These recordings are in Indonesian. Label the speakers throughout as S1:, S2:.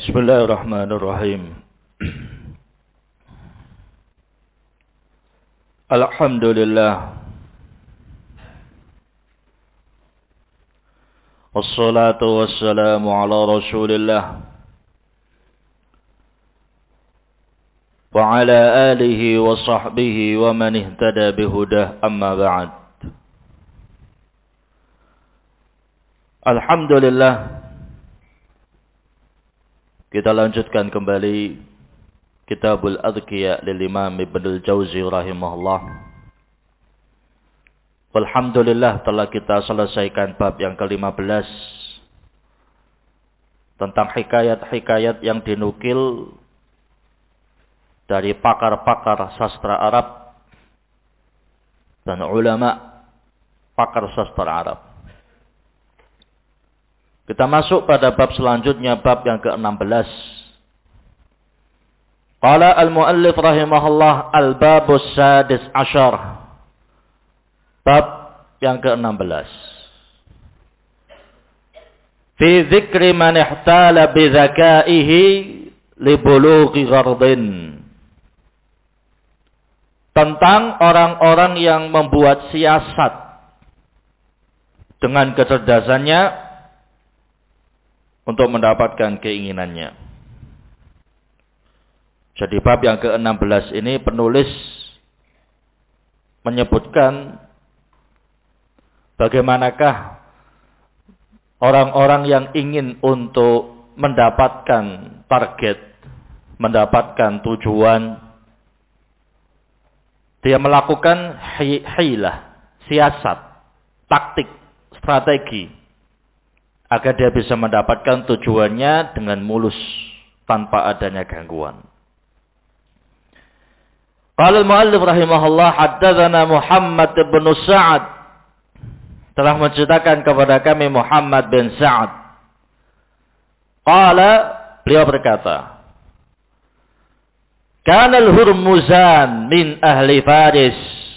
S1: Bismillahirrahmanirrahim. Alhamdulillah. Wassalatu wassalamu ala Rasulillah wa ala alihi wa sahbihi wa man ihtada bihudah, amma ba'd. Alhamdulillah. Kita lanjutkan kembali Kitabul Adhkiya lil Imam Ibnul Jauzi rahimahullah. Alhamdulillah telah kita selesaikan bab yang ke-15 tentang hikayat-hikayat yang dinukil dari pakar-pakar sastra Arab dan ulama pakar sastra Arab. Kita masuk pada bab selanjutnya, bab yang ke-16. Qala al-muallif rahimahullah al-babus sadis asyar. Bab yang ke-16. Fi dzikri man ihtala bi dzakaihi li bulughi ghardin. Tentang orang-orang yang membuat siasat dengan kecerdasannya untuk mendapatkan keinginannya. Jadi bab yang ke-16 ini penulis menyebutkan bagaimanakah orang-orang yang ingin untuk mendapatkan target, mendapatkan tujuan, dia melakukan hilah, siasat, taktik, strategi agar dia bisa mendapatkan tujuannya dengan mulus tanpa adanya gangguan. Qala al-muallif rahimahullah haddatsana Muhammad bin Sa'ad, telah menceritakan kepada kami Muhammad bin Sa'ad. Qala, beliau berkata, kana al-Hurmuzan min ahli Faris.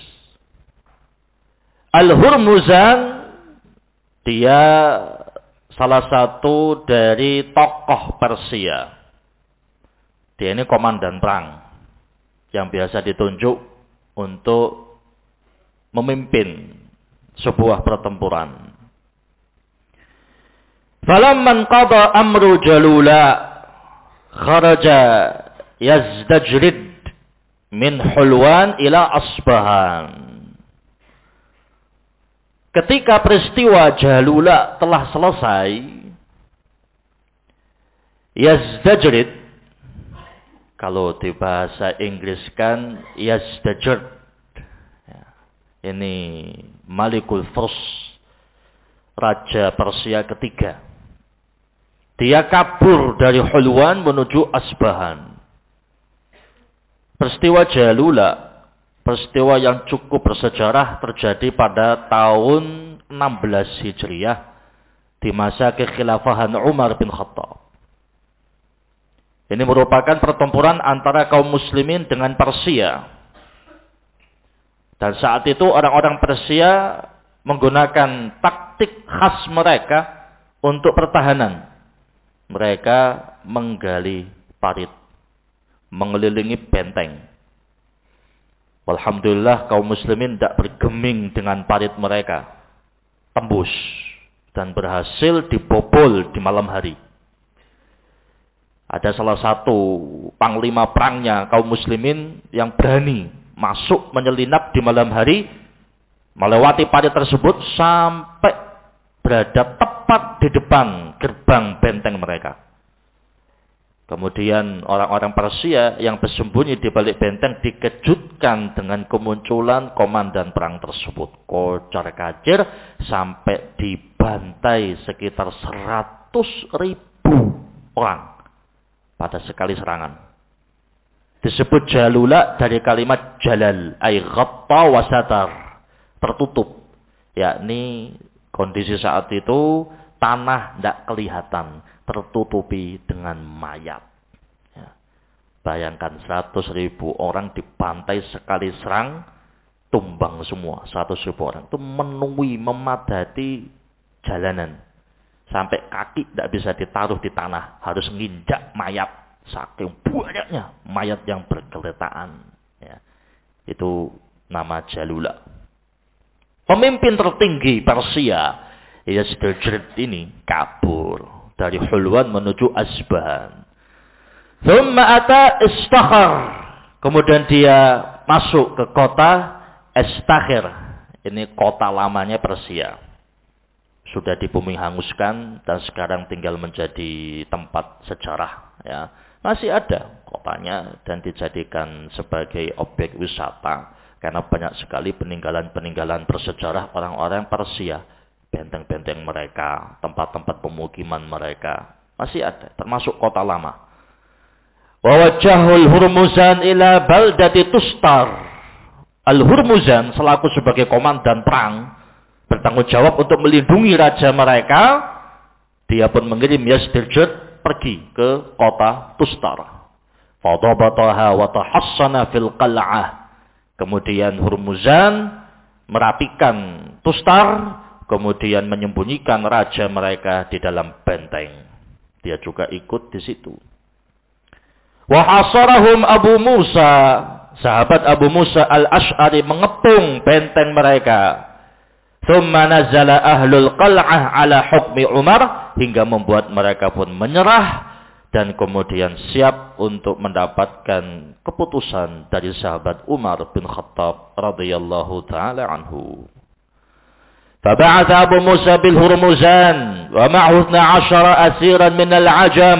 S1: Al-Hurmuzan dia salah satu dari tokoh Persia. Dia ini komandan perang yang biasa ditunjuk untuk memimpin sebuah pertempuran. Falamman qada amru Jalula kharaja yazdajrid min Hulwan ila Asbahan. Ketika peristiwa Jalula telah selesai, yazdajrid, kalau di bahasa Inggris kan yazdajrid, ini Malikul Furs, Raja Persia ketiga. Dia kabur dari Hulwan menuju Asbahan. Peristiwa Jalula, peristiwa yang cukup bersejarah, terjadi pada tahun 16 Hijriah di masa kekhilafahan Umar bin Khattab. Ini merupakan pertempuran antara kaum muslimin dengan Persia. Dan saat itu orang-orang Persia menggunakan taktik khas mereka untuk pertahanan. Mereka menggali parit, mengelilingi benteng. Alhamdulillah kaum muslimin tidak bergeming dengan parit mereka. Tembus dan berhasil dibobol di malam hari. Ada salah satu panglima perangnya kaum muslimin yang berani masuk menyelinap di malam hari, melewati parit tersebut sampai berada tepat di depan gerbang benteng mereka. Kemudian orang-orang Persia yang bersembunyi di balik benteng dikejutkan dengan kemunculan komandan perang tersebut. Kocar-kacir sampai dibantai sekitar 100.000 orang pada sekali serangan. Disebut Jalula dari kalimat jalal, ay ghatta wa satar, tertutup. Yakni kondisi saat itu tanah tidak kelihatan, tertutupi dengan mayat. Ya. Bayangkan 100.000 orang dibantai sekali serang, tumbang semua 100.000 orang. Itu memenuhi, memadati jalanan. Sampai kaki tidak bisa ditaruh di tanah. Harus nginjak mayat. Saking banyaknya mayat yang bergeletaan. Ya. Itu nama Jalula. Pemimpin tertinggi Persia, Yazdajrid ini kabur dari Hulwan menuju Asbahan. Thumma ata Istakhir. Kemudian dia masuk ke kota Istakhir. Ini kota lamanya Persia. Sudah dibumi hanguskan dan sekarang tinggal menjadi tempat sejarah. Ya. Masih ada kotanya dan dijadikan sebagai objek wisata. Karena banyak sekali peninggalan-peninggalan bersejarah orang-orang Persia. Benteng-benteng mereka, tempat-tempat pemukiman mereka. Masih ada, termasuk kota lama. Wawajahul Hurmuzan ila baldati Tustar. Al-Hurmuzan selaku sebagai komandan perang bertanggung jawab untuk melindungi raja mereka. Dia pun mengirim Yazdajrid pergi ke kota Tustar. Fadabataha wa tahassana fil qal'ah. Kemudian Hurmuzan merapikan Tustar, kemudian menyembunyikan raja mereka di dalam benteng. Dia juga ikut di situ. Wa hasarahum Abu Musa, sahabat Abu Musa al-Ash'ari mengepung benteng mereka. Thumma nazala ahlul qal'ah ala hukmi Umar, hingga membuat mereka pun menyerah dan kemudian siap untuk mendapatkan keputusan dari sahabat Umar bin Khattab radhiyallahu taala anhu. Faba'atha Abu Musa bil Hurmuzan wa ma'ahu 12 asiran min al-ajam.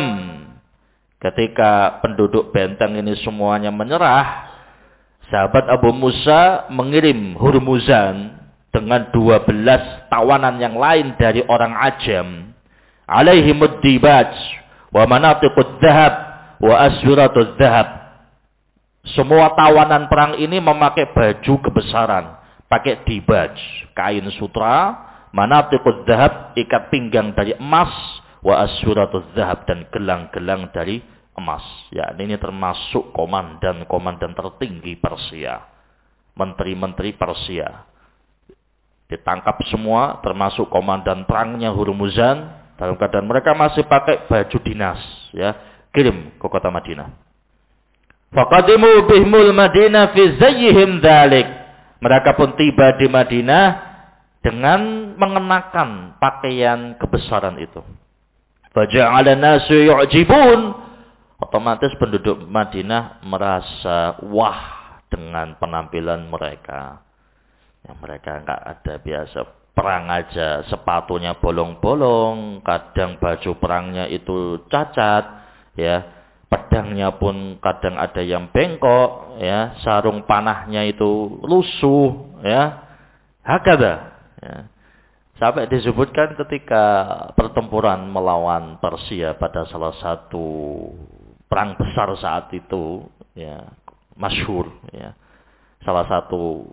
S1: Ketika penduduk benteng ini semuanya menyerah, sahabat Abu Musa mengirim Hurmuzan dengan 12 tawanan yang lain dari orang Ajam. Alaihimud dibaj wa manatiqud dhahab wa aswiratuz dhahab. Semua tawanan perang ini memakai baju kebesaran, pakai dibaj, kain sutra, manatiqud dhahab, ikat pinggang dari emas, wa aswiratuz dhahab, dan gelang-gelang dari emas. Ya, ini termasuk komandan-komandan tertinggi Persia, menteri-menteri Persia. Ditangkap semua, termasuk komandan perangnya Hurmuzan. Dalam keadaan mereka masih pakai baju dinas, ya, kirim ke kota Madinah. Faqadimu bihmul Madinah fi zayyihim dzalik. Mereka pun tiba di Madinah dengan mengenakan pakaian kebesaran itu. Faja'ala nasu yu'jibun. Otomatis penduduk Madinah merasa wah dengan penampilan mereka. Ya, mereka enggak ada biasa perang aja, sepatunya bolong-bolong, kadang baju perangnya itu cacat, ya, pedangnya pun kadang ada yang bengkok, ya, sarung panahnya itu lusuh, ya, hakada, ya. Sampai disebutkan ketika pertempuran melawan Persia pada salah satu perang besar saat itu, ya, masyhur, ya, salah satu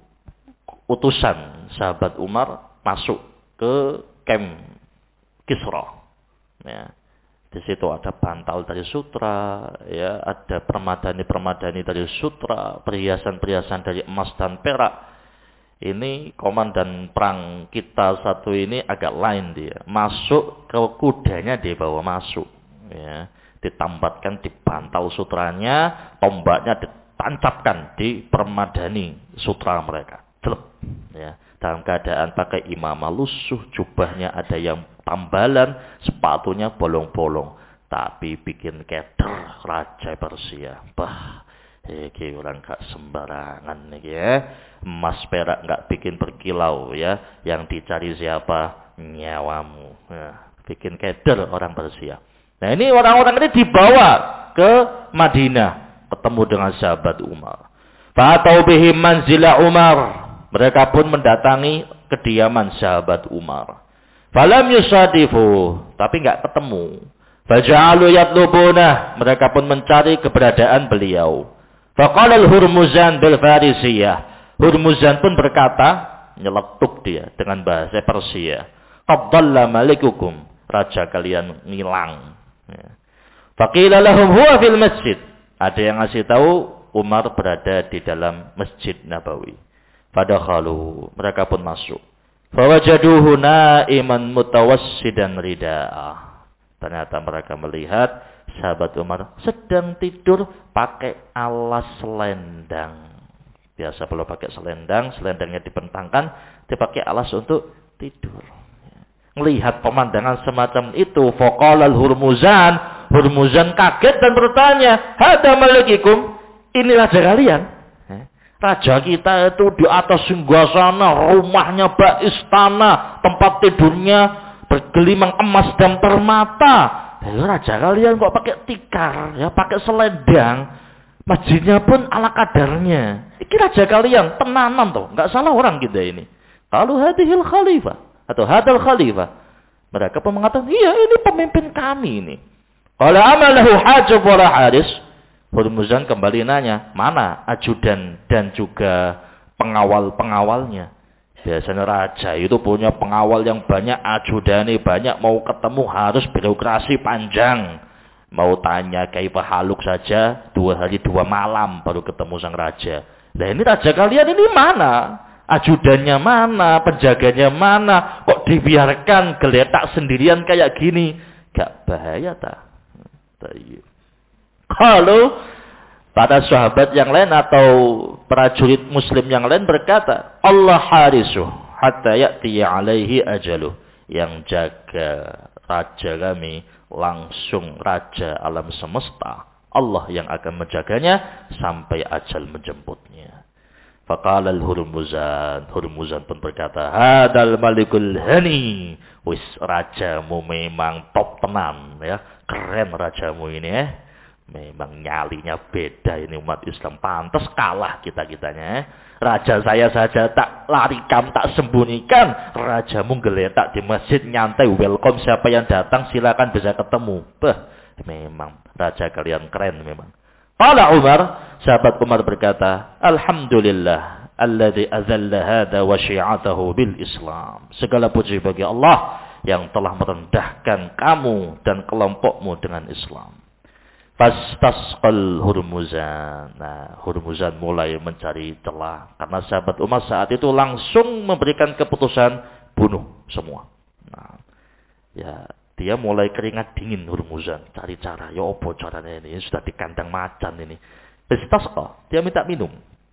S1: utusan sahabat Umar masuk ke camp Kisra. Ya. Di situ ada bantal dari sutra, ya, ada permadani-permadani dari sutra, perhiasan-perhiasan dari emas dan perak. Ini komandan perang kita satu ini agak lain dia. Masuk ke kudanya dia bawa masuk, ya. Ditambatkan di bantal sutranya, tombaknya ditancapkan di permadani sutra mereka. Celep, ya. Dalam keadaan pakai imamah lusuh, jubahnya ada yang tambalan, sepatunya bolong-bolong, tapi bikin keder raja Persia. Bah, iki orang gak sembarangan nih, ya. Emas perak gak bikin berkilau, ya. Yang dicari siapa? Nyawamu. Ya, bikin keder orang Persia. Nah, ini orang-orang ini dibawa ke Madinah, ketemu dengan sahabat Umar. Fatau bihim manzila Umar. Mereka pun mendatangi kediaman sahabat Umar. Falam yusadifu, tapi enggak ketemu. Faja'alu yatlubuna, mereka pun mencari keberadaan beliau. Faqala al-Hurmuzan bil Farisiyah. Hurmuzan pun berkata, nyeletuk dia dengan bahasa Persia. Qad dhalla malikukum, raja kalian ngilang. Faqila lahum huwa fil masjid. Ada yang ngasih tahu Umar berada di dalam Masjid Nabawi. Fadakhalu, mereka pun masuk. Fawajaduhu na'iman mutawassidan rida'ah. Ternyata mereka melihat sahabat Umar sedang tidur pakai alas selendang. Biasa kalau pakai selendang, selendangnya dibentangkan, dia pakai alas untuk tidur. Melihat pemandangan semacam itu, faqalal Hurmuzan kaget dan bertanya, "Hada malikikum? Ini raja kalian?" Raja kita itu di atas singgasana, rumahnya bak istana, tempat tidurnya bergelimang emas dan permata. Lalu raja kalian kok pakai tikar, ya pakai selendang. Masjidnya pun ala kadarnya. Ini raja kalian, tenanan tuh, nggak salah orang kita ini. Kalau hadhil khalifah atau hadal khalifah, mereka pun mengatakan, iya ini pemimpin kami ini. Kalau amalahu hajab wala haris, Hurmuzan kembali nanya, mana ajudan dan juga pengawal-pengawalnya? Biasanya raja itu punya pengawal yang banyak, ajudane banyak, mau ketemu harus birokrasi panjang. Mau tanya kaifa haluk saja 2 hari 2 malam baru ketemu sang raja. Nah ini raja kalian ini mana? Ajudannya mana? Penjaganya mana? Kok dibiarkan geletak sendirian kayak gini? Gak bahaya tak? Kalau pada sahabat yang lain atau prajurit muslim yang lain berkata, Allah harisuh hatta ya'tiya alaihi ajaluh. Yang jaga raja kami langsung raja alam semesta. Allah yang akan menjaganya sampai ajal menjemputnya. Faqala Hurmuzan pun berkata, hadal malikul hani. Wis rajamu memang top tenan ya. Keren rajamu ini ya. Memang nyalinya beda ini umat Islam. Pantas kalah kita-kitanya. Raja saya saja tak larikan, tak sembunyikan. Rajamu geletak di masjid nyantai. Welcome siapa yang datang silakan bisa ketemu. Memang raja kalian keren memang. Qala Umar, sahabat Umar berkata, Alhamdulillah alladzi azalla hada wa syi'atahu bil Islam. Segala puji bagi Allah yang telah merendahkan kamu dan kelompokmu dengan Islam. Fastasqal Hurmuzan. Nah, Hurmuzan mulai mencari celah karena sahabat Umar saat itu langsung memberikan keputusan bunuh semua. Nah, ya dia mulai keringat dingin Hurmuzan, cari cara. Ya apa caranya ini? Sudah di kandang macan ini. Fastasqa, dia minta minum.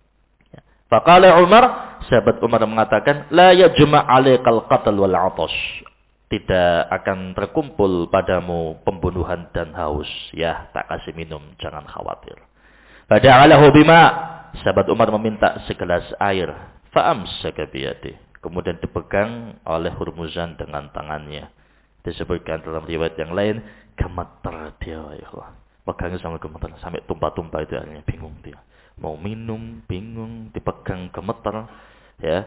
S1: Ya. Faqala Umar, sahabat Umar mengatakan, la yajma' 'alaikal qatl wal 'atash. Tidak akan terkumpul padamu pembunuhan dan haus. Ya, tak kasih minum, jangan khawatir. Fada'alahu bima. Sahabat Umar meminta segelas air. Fa'amsaka biyadih. Kemudian dipegang oleh Hurmuzan dengan tangannya. Disebutkan dalam riwayat yang lain, gemeter dia. Ya Allah. Pegangnya sampai gemeter. Sampai tumpah-tumpah itu akhirnya bingung dia. Mau minum, bingung, dipegang gemeter. Ya.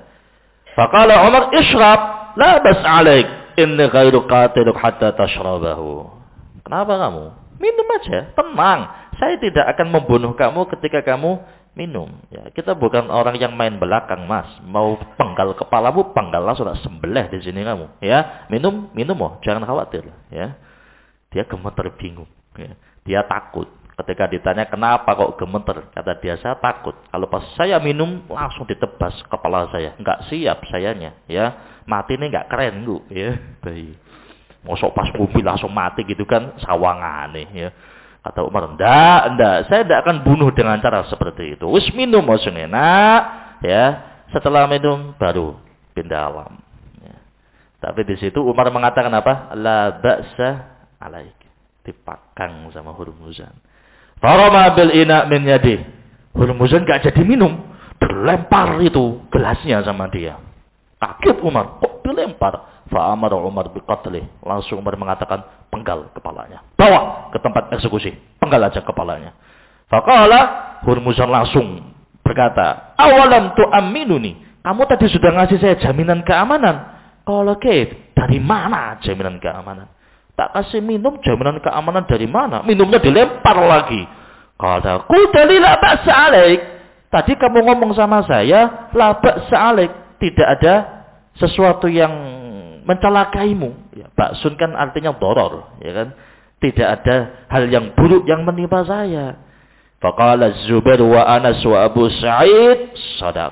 S1: Faqala Umar, ishrab. La bas alaik. Inni ghairu qatiluk hatta tashrabahu. Kenapa kamu? Minum aja, tenang. Saya tidak akan membunuh kamu ketika kamu minum. Ya, kita bukan orang yang main belakang, Mas. Mau penggal kepalamu, penggallah sudah sembelih di sini kamu. Ya, minum oh, jangan khawatir. Ya, dia gemeter bingung. Ya. Dia takut. Ketika ditanya kenapa kok gemeter, kata dia saya takut. Kalau pas saya minum langsung ditebas kepala saya. Enggak siap sayanya. Ya, mati ini enggak keren bu. Ya, baik. Mosok pas mobil langsung mati gitu kan sawangane. Ya. Kata Umar, enggak. Saya enggak akan bunuh dengan cara seperti itu. Wis minum langsung enak. Ya, setelah minum baru pindah alam. Ya. Tapi di situ Umar mengatakan apa? La ba'sa alaik. Dipakang sama Hurmuzan. Farama bil ina min yadi. Hurmuzan gak jadi minum. Dilempar itu gelasnya sama dia. Kaget Umar. Kok dilempar? Fa'amara Umar biqatlih. Langsung Umar mengatakan penggal kepalanya. Bawa ke tempat eksekusi. Penggal aja kepalanya. Faqala Hurmuzan langsung berkata, awalam tu'amminuni. Kamu tadi sudah ngasih saya jaminan keamanan. Kalau dari mana jaminan keamanan? Tak kasih minum, jaminan keamanan dari mana? Minumnya dilempar lagi. Kata, qultali la ba'sa 'alaik. Tadi kamu ngomong sama saya, la ba'sa 'alaik. Tidak ada sesuatu yang mencelakaimu. Ya, ba'sun kan artinya doror, ya kan? Tidak ada hal yang buruk yang menimpa saya. Faqala Zubair wa Anas wa Abu Sa'id, sadaq.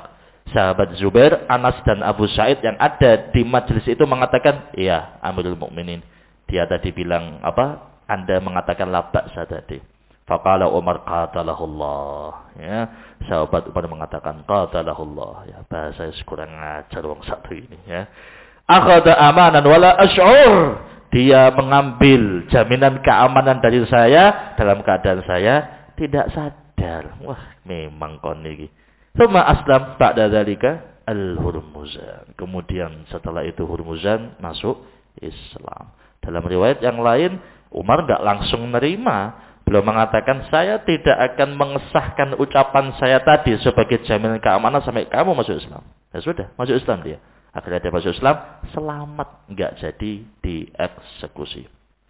S1: Sahabat Zubair, Anas dan Abu Sa'id yang ada di majelis itu mengatakan, iya Amirul Mukminin. Dia tadi bilang apa? Anda mengatakan la ba'sa tadi. Faqala Umar qatalahullah. Ya, sahabat Umar mengatakan qatalahullah. Ya, bahasa kurang ajar wong satu ini ya. Akhadha amanan wala asy'ur. Dia mengambil jaminan keamanan dari saya dalam keadaan saya tidak sadar. Wah, memang kon iki. Tsumma aslam ba'da dzalika al-Hurmuzan. Kemudian setelah itu Hurmuzan masuk Islam. Dalam riwayat yang lain, Umar enggak langsung menerima. Beliau mengatakan, saya tidak akan mengesahkan ucapan saya tadi sebagai jaminan keamanan sampai kamu masuk Islam. Ya sudah, masuk Islam dia. Akhirnya dia masuk Islam, selamat, enggak jadi dieksekusi.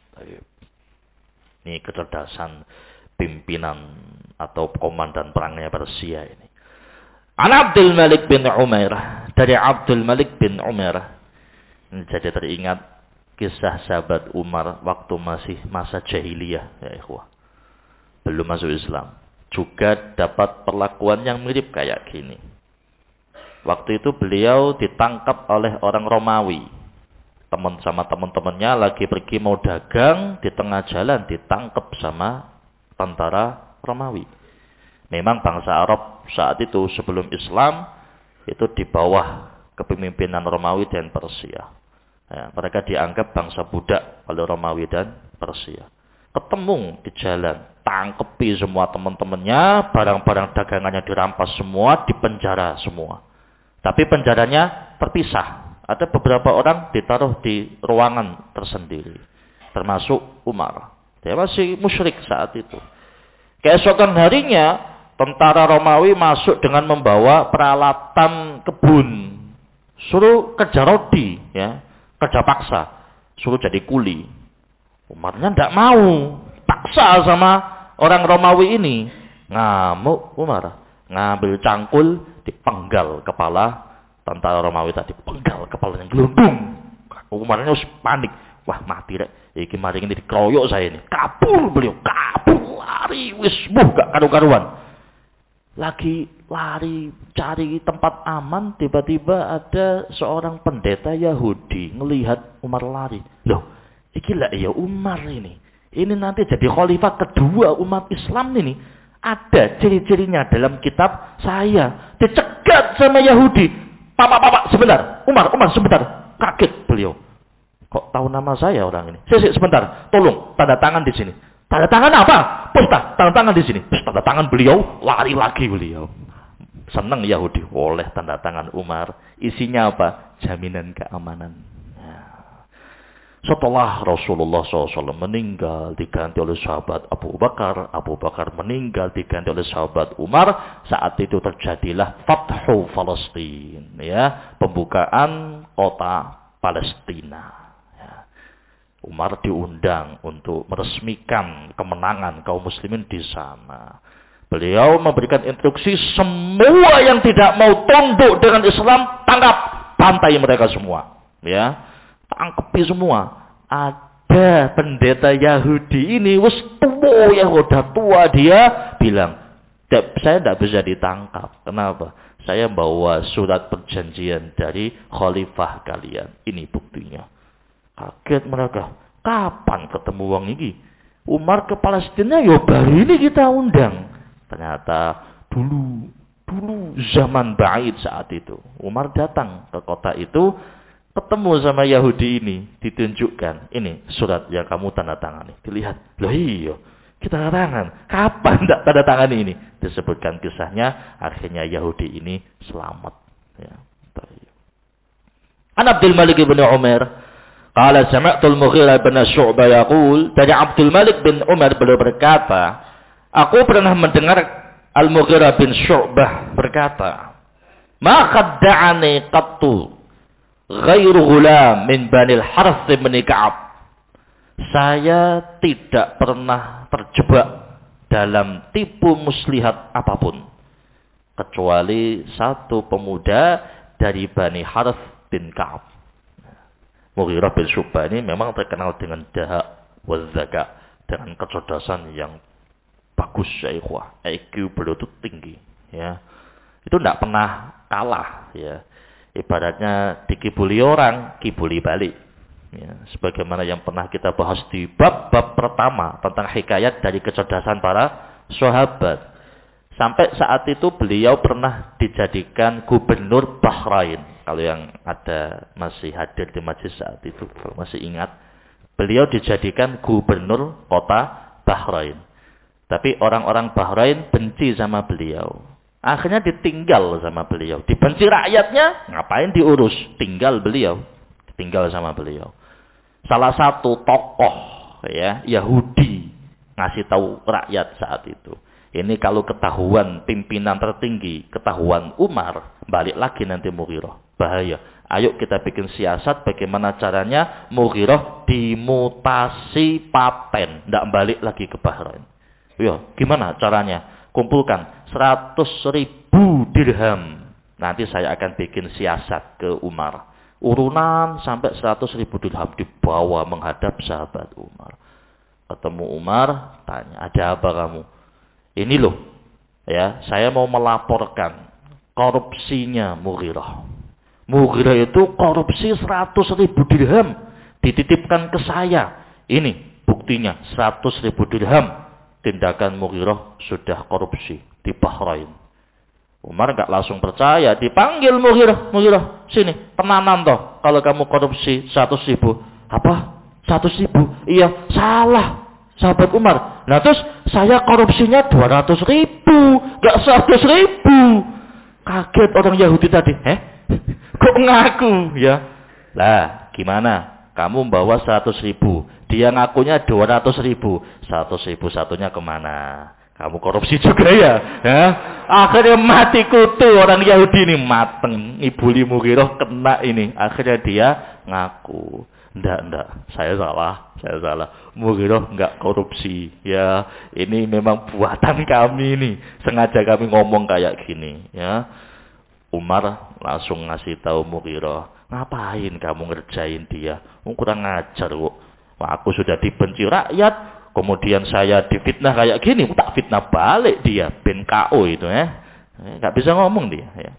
S1: Ini kecerdasan pimpinan atau komandan perangnya Persia ini. An Abdul Malik bin Umair, dari Abdul Malik bin Umair. Ini jadi teringat kisah sahabat Umar waktu masih masa jahiliyah, ya ikhwah. Belum masuk Islam. Juga dapat perlakuan yang mirip kayak gini. Waktu itu beliau ditangkap oleh orang Romawi. Sama teman-temannya lagi pergi mau dagang, di tengah jalan ditangkap sama tentara Romawi. Memang bangsa Arab saat itu sebelum Islam itu di bawah kepemimpinan Romawi dan Persia. Ya, mereka dianggap bangsa budak oleh Romawi dan Persia. Ketemu di jalan, tangkepi semua teman-temannya, barang-barang dagangannya dirampas semua, dipenjara semua. Tapi penjaranya terpisah. Ada beberapa orang ditaruh di ruangan tersendiri. Termasuk Umar. Dia masih musyrik saat itu. Keesokan harinya, tentara Romawi masuk dengan membawa peralatan kebun. Suruh kerja rodi, ya, kerja paksa. Suruh jadi kuli. Umarnya tidak mau. Paksa sama orang Romawi ini. Ngamuk Umar. Ngambil cangkul, dipenggal kepala tentara Romawi tadi. Penggal kepalanya, gelundung. Umarnya harus panik. Wah mati rek. Iki mari ini dikeroyok saya ini. Kabur beliau. Kabur. Lari. Wis gak karu-karuan. Lagi lari cari tempat aman. Tiba-tiba ada seorang pendeta Yahudi. Ngelihat Umar lari. Loh. Iki lah ya Umar ini. Ini nanti jadi khalifah kedua umat Islam ini. Ada ciri-cirinya dalam kitab saya. Dicegat sama Yahudi. Pak, sebentar. Umar, sebentar. Kaget beliau. Kok tahu nama saya orang ini? Sebentar. Tolong, tanda tangan di sini. Tanda tangan apa? Posta, tanda tangan di sini. Tanda tangan beliau, lari lagi beliau. Senang Yahudi. Oleh tanda tangan Umar. Isinya apa? Jaminan keamanan. Setelah Rasulullah SAW meninggal, diganti oleh sahabat Abu Bakar. Abu Bakar meninggal, diganti oleh sahabat Umar. Saat itu terjadilah Fathu Palestin, ya, pembukaan kota Palestina. Ya. Umar diundang untuk meresmikan kemenangan kaum muslimin di sana. Beliau memberikan instruksi semua yang tidak mau tunduk dengan Islam, tangkap, bantai mereka semua. Ya. Tangkepi semua. Ada pendeta Yahudi ini wis tua, yang udah tua, dia bilang, saya tidak bisa ditangkap. Kenapa? Saya bawa surat perjanjian dari khalifah kalian. Ini buktinya. Kaget mereka. Kapan ketemu wong ini? Umar ke Palestina ya baru ini kita undang. Ternyata dulu zaman ba'id saat itu. Umar datang ke kota itu. Ketemu sama Yahudi ini, ditunjukkan, ini surat yang kamu tanda tangani. Dilihat, loh iya, kita tanda tangan. Kapan tak tanda tangan ini? Disebutkan kisahnya, akhirnya Yahudi ini selamat. Ya. An Abdul Malik bin Umar, qala sami'tul Mughirah bin Syu'bah yaqul, dari Abdul Malik bin Umar beliau berkata, aku pernah mendengar Al-Mughirah bin Syu'bah berkata, ma khadda'ani qattu ghairu ghulam min Banil Harth bin Ka'ab. Saya tidak pernah terjebak dalam tipu muslihat apapun kecuali satu pemuda dari Bani Harth bin Ka'ab. Mughirah bin Syu'bah ini memang terkenal dengan dahak wa zaka, dengan kecerdasan yang bagus ya ikhwah. IQ beliau itu tinggi, ya. Itu tidak pernah kalah ya. Ibaratnya dikibuli orang, kibuli balik. Ya, sebagaimana yang pernah kita bahas di bab-bab pertama tentang hikayat dari kecerdasan para sahabat. Sampai saat itu beliau pernah dijadikan gubernur Bahrain. Kalau yang ada masih hadir di majlis saat itu, kalau masih ingat, beliau dijadikan gubernur kota Bahrain. Tapi orang-orang Bahrain benci sama beliau. Akhirnya ditinggal sama beliau. Dibenci rakyatnya, ngapain diurus? Tinggal beliau. Tinggal sama beliau. Salah satu tokoh ya Yahudi ngasih tahu rakyat saat itu. Ini kalau ketahuan pimpinan tertinggi, ketahuan Umar, balik lagi nanti Mughirah. Bahaya. Ayo kita bikin siasat bagaimana caranya Mughirah dimutasi paten. Tidak balik lagi ke Bahrain. Ya, gimana caranya? Kumpulkan 100.000 dirham. Nanti saya akan bikin siasat ke Umar. Urunan sampai 100.000 dirham dibawa menghadap sahabat Umar. Ketemu Umar, tanya, ada apa kamu? Ini loh, ya, saya mau melaporkan korupsinya Mughirah. Mughirah itu korupsi 100.000 dirham. Dititipkan ke saya. Ini buktinya 100.000 dirham. Tindakan Mughirah sudah korupsi di Bahrain. Umar enggak langsung percaya, dipanggil Mughirah. Mughirah, sini, tenanan toh kalau kamu korupsi 100.000. Apa? 100.000? Iya, salah. Sahabat Umar. Nah terus saya korupsinya 200.000, enggak 100.000. Kaget orang Yahudi tadi. Kok ngaku ya? Lah, gimana? Kamu bawa 100.000. Dia ngakunya 200.000. 100.000 satunya kemana? Kamu korupsi juga ya? Akhirnya mati kutu orang Yahudi ini mateng. Ibuli Mughirah kena ini. Akhirnya dia ngaku. Enggak. Saya salah. Mughirah enggak korupsi. Ya, ini memang buatan kami ini. Sengaja kami ngomong kayak gini. Ya. Umar langsung ngasih tahu Mughirah. Ngapain kamu ngerjain dia? Kurang ajar kok. Aku sudah dibenci rakyat, kemudian saya difitnah kayak gini, tak fitnah balik dia, ben KO itu ya. Enggak bisa ngomong dia ya.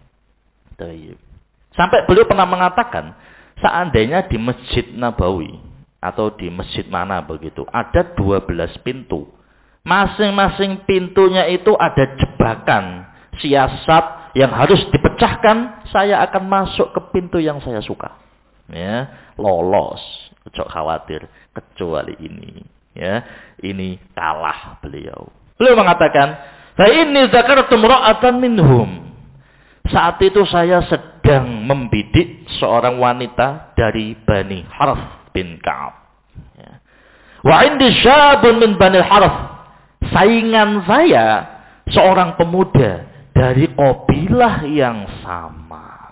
S1: Sampai beliau pernah mengatakan, seandainya di Masjid Nabawi atau di masjid mana begitu, ada 12 pintu. Masing-masing pintunya itu ada jebakan, siasat yang harus dipecahkan, saya akan masuk ke pintu yang saya suka. Ya, lolos. Jangan khawatir, kecuali ini. Ya, ini kalah beliau. Beliau mengatakan, "Fa inni zakartum ra'atan minhum." Saat itu saya sedang membidik seorang wanita dari Bani Harith bin Ka'ab. Ya. Wa indi syabun min Bani Harith. Saingan saya seorang pemuda dari kabilah yang sama.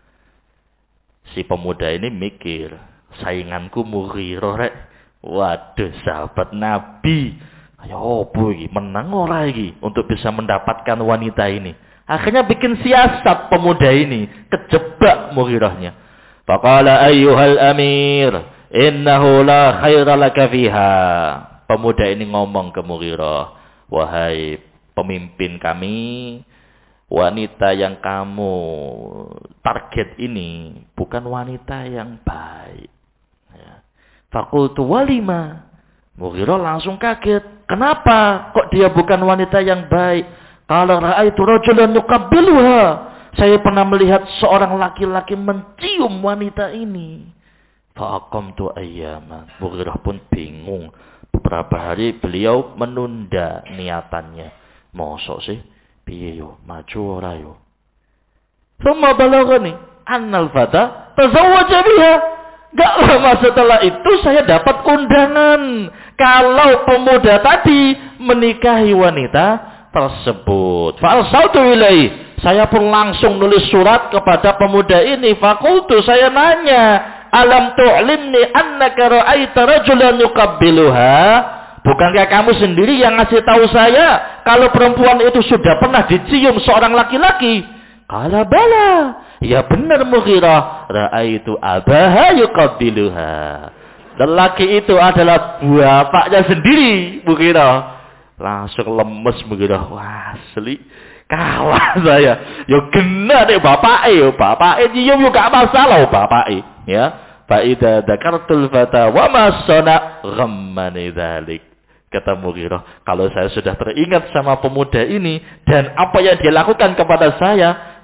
S1: Si pemuda ini mikir, sainganku Mughirah rek. Waduh, sahabat Nabi. Ayo opo iki menang ora iki untuk bisa mendapatkan wanita ini. Akhirnya bikin siasat pemuda ini, kejebak Mughirahnya. Faqala ayyuhal amir, innahu la khaira laka fiha. Pemuda ini ngomong ke Mughirah, wahai pemimpin kami, wanita yang kamu target ini bukan wanita yang baik. Ya. Fakultu walima. Mughirah langsung kaget. Kenapa? Kok dia bukan wanita yang baik? Kalau ra'aitu rajulan yuqabbiluha. Saya pernah melihat seorang laki-laki mencium wanita ini. Fa'aqamtu ayyaman. Mughirah pun bingung. Beberapa hari beliau menunda niatannya. Mosok sih? Piye yo, maju ora yo. Thumma balagani annal fata tazawwaja biha. Gak lama setelah itu saya dapat undangan kalau pemuda tadi menikahi wanita tersebut. Fa'arsaltu ilaihi. Saya pun langsung nulis surat kepada pemuda ini. Fakultu, saya nanya, alam tu'limni annaka ra'aita rajulan yuqabbiluha? Bukankah kamu sendiri yang ngasih tahu saya kalau perempuan itu sudah pernah dicium seorang laki-laki? Qala bala. Ya benar Mughirah. Ra'aitu abaha yuqabbiluha. Lelaki itu adalah bapaknya sendiri Mughirah. Langsung lemes Mughirah. Wah, asli. Kalah saya. Yo kena deh bapak nyium yo gak masalah bapak ya. Fa idza dzakartul fata wa ma sana ghammani dzalik. Kata Mughirah, kalau saya sudah teringat sama pemuda ini dan apa yang dia lakukan kepada saya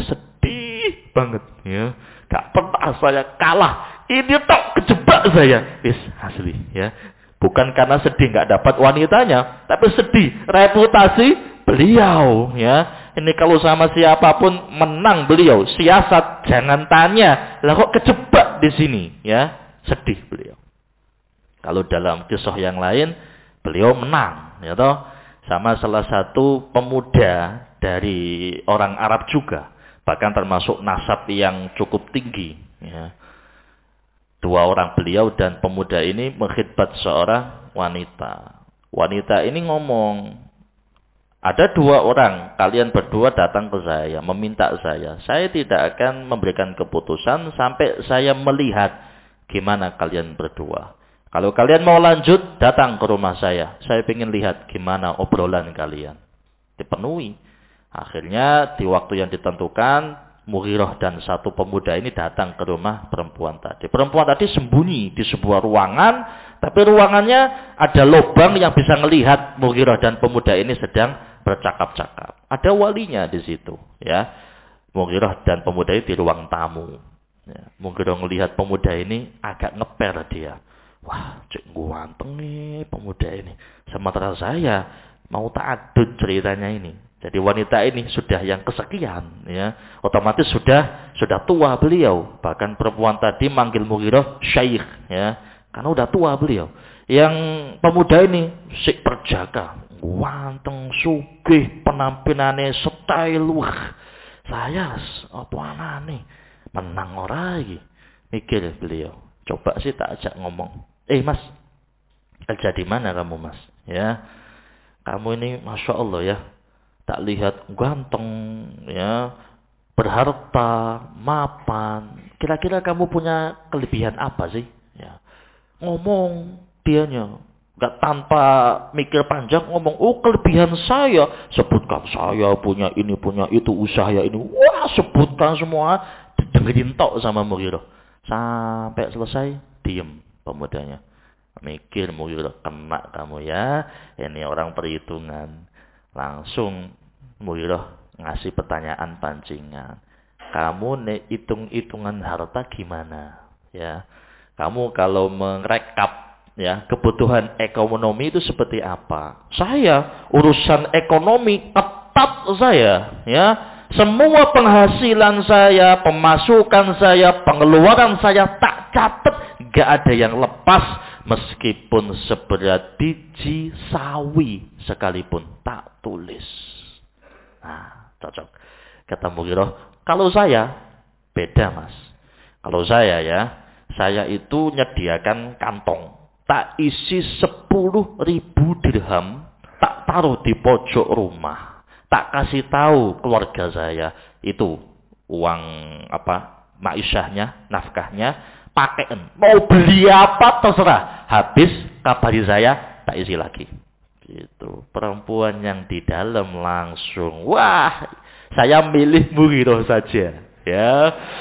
S1: sedih banget ya. Gak pernah saya kalah. Ini tok kejebak saya. Asli ya. Bukan karena sedih gak dapat wanitanya, tapi sedih reputasi beliau ya. Ini kalau sama siapapun menang beliau, siasat jangan tanya. Lah kok kejebak di sini ya? Sedih beliau. Kalau dalam kisah yang lain beliau menang ya toh, sama salah satu pemuda dari orang Arab juga, bahkan termasuk nasab yang cukup tinggi ya. Dua orang beliau dan pemuda ini mengkhidbat seorang wanita. Wanita ini ngomong, ada dua orang, kalian berdua datang ke saya, meminta saya tidak akan memberikan keputusan sampai saya melihat gimana kalian berdua. Kalau kalian mau lanjut, datang ke rumah saya ingin lihat gimana obrolan kalian. Dipenuhi. Akhirnya di waktu yang ditentukan, Mughirah dan satu pemuda ini datang ke rumah perempuan tadi. Perempuan tadi sembunyi di sebuah ruangan, tapi ruangannya ada lubang yang bisa melihat Mughirah dan pemuda ini sedang bercakap-cakap. Ada walinya di situ, ya. Mughirah dan pemuda ini di ruang tamu. Ya. Mughirah melihat pemuda ini agak ngeper dia. Wah, cek ganteng nih pemuda ini. Sementara saya mau ta'adud ceritanya ini. Jadi wanita ini sudah yang kesekian, ya. Otomatis sudah tua beliau. Bahkan perempuan tadi manggil Mughirah syekh, ya. Karena udah tua beliau. Yang pemuda ini sik perjaka, ganteng, sugih, penampilannya style. Wah, saya apa anane? Menang ora iki. Mikir beliau. Coba sih tak ajak ngomong. Mas, kerja di mana kamu mas? Ya, kamu ini masya Allah ya, tak lihat ganteng, ya, berharta, mapan. Kira-kira kamu punya kelebihan apa sih? Ya, ngomong dianya, nggak tanpa mikir panjang ngomong. Oh kelebihan saya, sebutkan saya punya ini punya itu, usaha ini. Wah sebutkan semua, dengerin tok sama Mughirah. Sampai selesai, diem pemudanya. Mikir Mughirah, kena kamu ya. Ini orang perhitungan. Langsung Mughirah ngasih pertanyaan pancingan. Kamu hitung-hitungan harta gimana? Ya. Kamu kalau merekap ya kebutuhan ekonomi itu seperti apa? Saya urusan ekonomi ketat saya, ya. Semua penghasilan saya, pemasukan saya, pengeluaran saya tak catat, gak ada yang lepas. Meskipun seberat biji sawi sekalipun tak tulis. Nah, cocok. Kata Mughirah, kalau saya beda mas. Kalau saya ya, saya itu nyediakan kantong. Tak isi 10.000 dirham, tak taruh di pojok rumah. Tak kasih tahu keluarga saya. Itu uang apa? Maisyahnya, nafkahnya. Pakaian, mau beli apa terserah. Habis kabari saya, tak isi lagi. Gitu. Perempuan yang di dalam langsung, wah, saya milih Mughirah saja. Ya.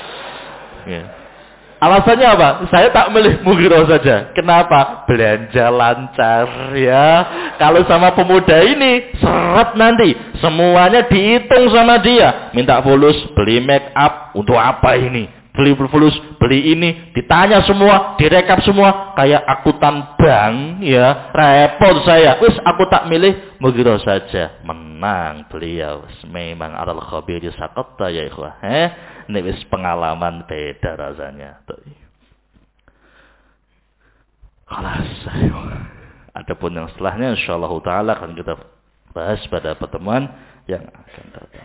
S1: Alasannya apa? Saya tak milih Mughirah saja. Kenapa? Belanja lancar ya. Kalau sama pemuda ini seret nanti. Semuanya dihitung sama dia. Minta fulus, beli make up, untuk apa ini? Beli fulus, beli ini, ditanya semua, direkap semua, kayak akuntan bank, ya, repot saya. Wis aku tak milih Mughirah saja. Menang beliau. Memang alal khabiri saqatta ya ikhwah. Ini wis pengalaman beda rasanya. Kelas. Adapun yang setelahnya insyaallah taala akan kita bahas pada pertemuan yang akan datang.